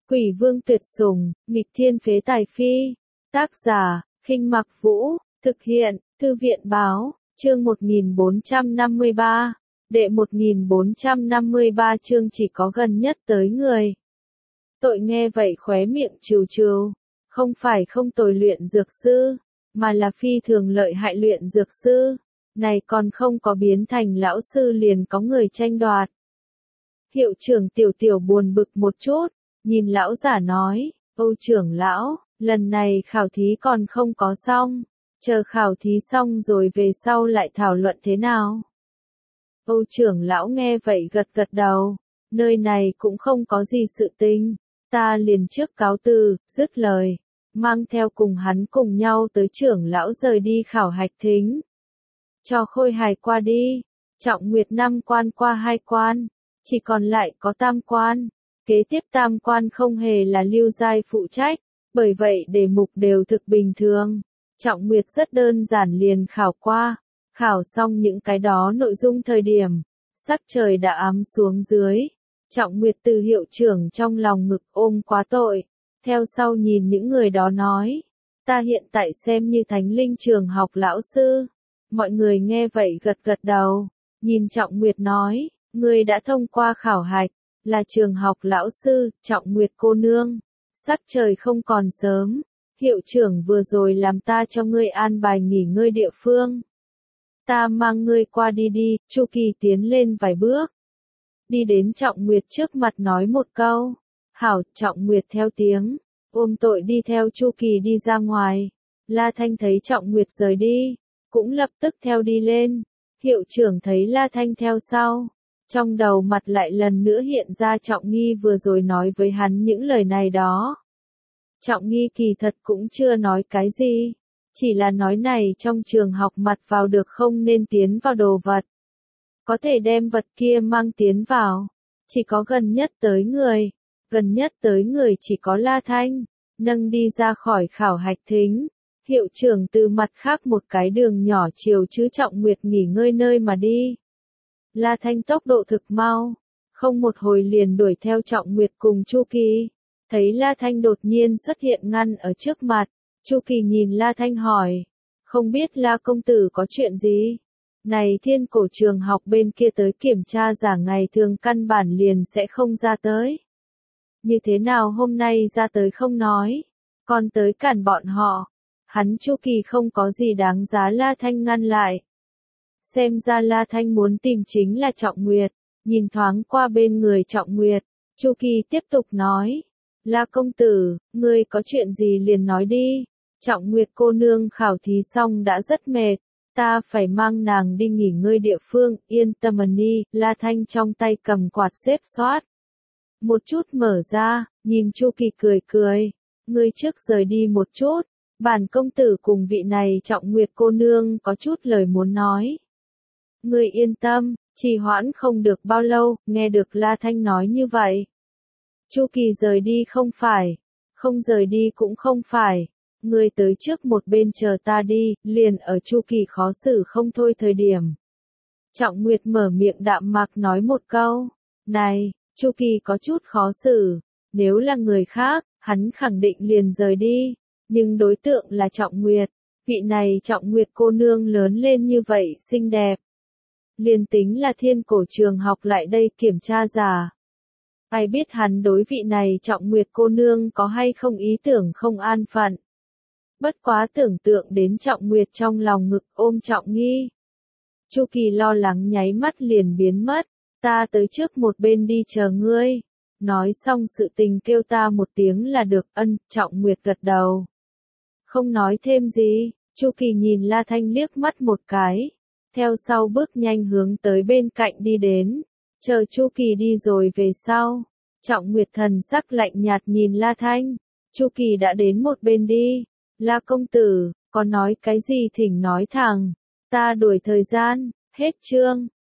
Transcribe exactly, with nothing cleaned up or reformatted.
Quỷ vương tuyệt sủng, nghịch thiên phế tài phi. Tác giả, Khinh Mặc Vũ, thực hiện, Thư viện báo, chương một nghìn bốn trăm năm mươi ba. Đệ một nghìn bốn trăm năm mươi ba chương chỉ có gần nhất tới người. Tội nghe vậy khóe miệng trừ trừ, không phải không tồi luyện dược sư, mà là phi thường lợi hại luyện dược sư, này còn không có biến thành lão sư liền có người tranh đoạt. Hiệu trưởng Tiểu Tiểu buồn bực một chút, nhìn lão giả nói, Âu trưởng lão, lần này khảo thí còn không có xong, chờ khảo thí xong rồi về sau lại thảo luận thế nào. Âu trưởng lão nghe vậy gật gật đầu, nơi này cũng không có gì sự tình, ta liền trước cáo từ, dứt lời, mang theo cùng hắn cùng nhau tới trưởng lão rời đi khảo hạch thính. Cho khôi hài qua đi, Trọng Nguyệt năm quan qua hai quan, chỉ còn lại có tam quan, kế tiếp tam quan không hề là Lưu Giai phụ trách, bởi vậy đề mục đều thực bình thường. Trọng Nguyệt rất đơn giản liền khảo qua, khảo xong những cái đó nội dung thời điểm, sắc trời đã ám xuống dưới. Trọng Nguyệt từ hiệu trưởng trong lòng ngực ôm quá tội, theo sau nhìn những người đó nói, ta hiện tại xem như thánh linh trường học lão sư. Mọi người nghe vậy gật gật đầu, nhìn Trọng Nguyệt nói, ngươi đã thông qua khảo hạch, là trường học lão sư, Trọng Nguyệt cô nương. Sắc trời không còn sớm, hiệu trưởng vừa rồi làm ta cho ngươi an bài nghỉ ngơi địa phương. Ta mang ngươi qua đi đi, Chu Kỳ tiến lên vài bước. Đi đến Trọng Nguyệt trước mặt nói một câu. Hảo, Trọng Nguyệt theo tiếng, ôm tội đi theo Chu Kỳ đi ra ngoài. La Thanh thấy Trọng Nguyệt rời đi, cũng lập tức theo đi lên. Hiệu trưởng thấy La Thanh theo sau. Trong đầu mặt lại lần nữa hiện ra Trọng Nghi vừa rồi nói với hắn những lời này đó. Trọng Nghi kỳ thật cũng chưa nói cái gì, chỉ là nói này trong trường học mặt vào được không nên tiến vào đồ vật. Có thể đem vật kia mang tiến vào, chỉ có gần nhất tới người, gần nhất tới người chỉ có La Thanh, nâng đi ra khỏi khảo hạch thính. Hiệu trưởng từ mặt khác một cái đường nhỏ chiều chứ Trọng Nguyệt nghỉ ngơi nơi mà đi. La Thanh tốc độ thực mau, không một hồi liền đuổi theo Trọng Nguyệt cùng Chu Kỳ. Thấy La Thanh đột nhiên xuất hiện ngăn ở trước mặt, Chu Kỳ nhìn La Thanh hỏi, không biết La công tử có chuyện gì? Này Thiên Cổ trường học bên kia tới kiểm tra giả ngày thường căn bản liền sẽ không ra tới. Như thế nào hôm nay ra tới không nói, còn tới cản bọn họ. Hắn Chu Kỳ không có gì đáng giá La Thanh ngăn lại. Xem ra La Thanh muốn tìm chính là Trọng Nguyệt, nhìn thoáng qua bên người Trọng Nguyệt, Chu Kỳ tiếp tục nói, La công tử, ngươi có chuyện gì liền nói đi, Trọng Nguyệt cô nương khảo thí xong đã rất mệt, ta phải mang nàng đi nghỉ ngơi địa phương, yên tâm đi. La Thanh trong tay cầm quạt xếp xoát, một chút mở ra, nhìn Chu Kỳ cười cười, ngươi trước rời đi một chút, bản công tử cùng vị này Trọng Nguyệt cô nương có chút lời muốn nói. Ngươi yên tâm, trì hoãn không được bao lâu, nghe được La Thanh nói như vậy. Chu Kỳ rời đi không phải, không rời đi cũng không phải, ngươi tới trước một bên chờ ta đi, liền ở Chu Kỳ khó xử không thôi thời điểm. Trọng Nguyệt mở miệng đạm mạc nói một câu, này, Chu Kỳ có chút khó xử, nếu là người khác, hắn khẳng định liền rời đi, nhưng đối tượng là Trọng Nguyệt, vị này Trọng Nguyệt cô nương lớn lên như vậy xinh đẹp. Liền tính là Thiên Cổ trường học lại đây kiểm tra giả. Ai biết hắn đối vị này Trọng Nguyệt cô nương có hay không ý tưởng không an phận. Bất quá tưởng tượng đến Trọng Nguyệt trong lòng ngực ôm Trọng Nghi. Chu Kỳ lo lắng nháy mắt liền biến mất, ta tới trước một bên đi chờ ngươi. Nói xong sự tình kêu ta một tiếng là được. Ân, Trọng Nguyệt gật đầu. Không nói thêm gì, Chu Kỳ nhìn La Thanh liếc mắt một cái. Theo sau bước nhanh hướng tới bên cạnh đi đến, chờ Chu Kỳ đi rồi về sau. Trọng Nguyệt thần sắc lạnh nhạt nhìn La Thanh, Chu Kỳ đã đến một bên đi, La công tử, có nói cái gì thỉnh nói thẳng, ta đuổi thời gian, hết chương.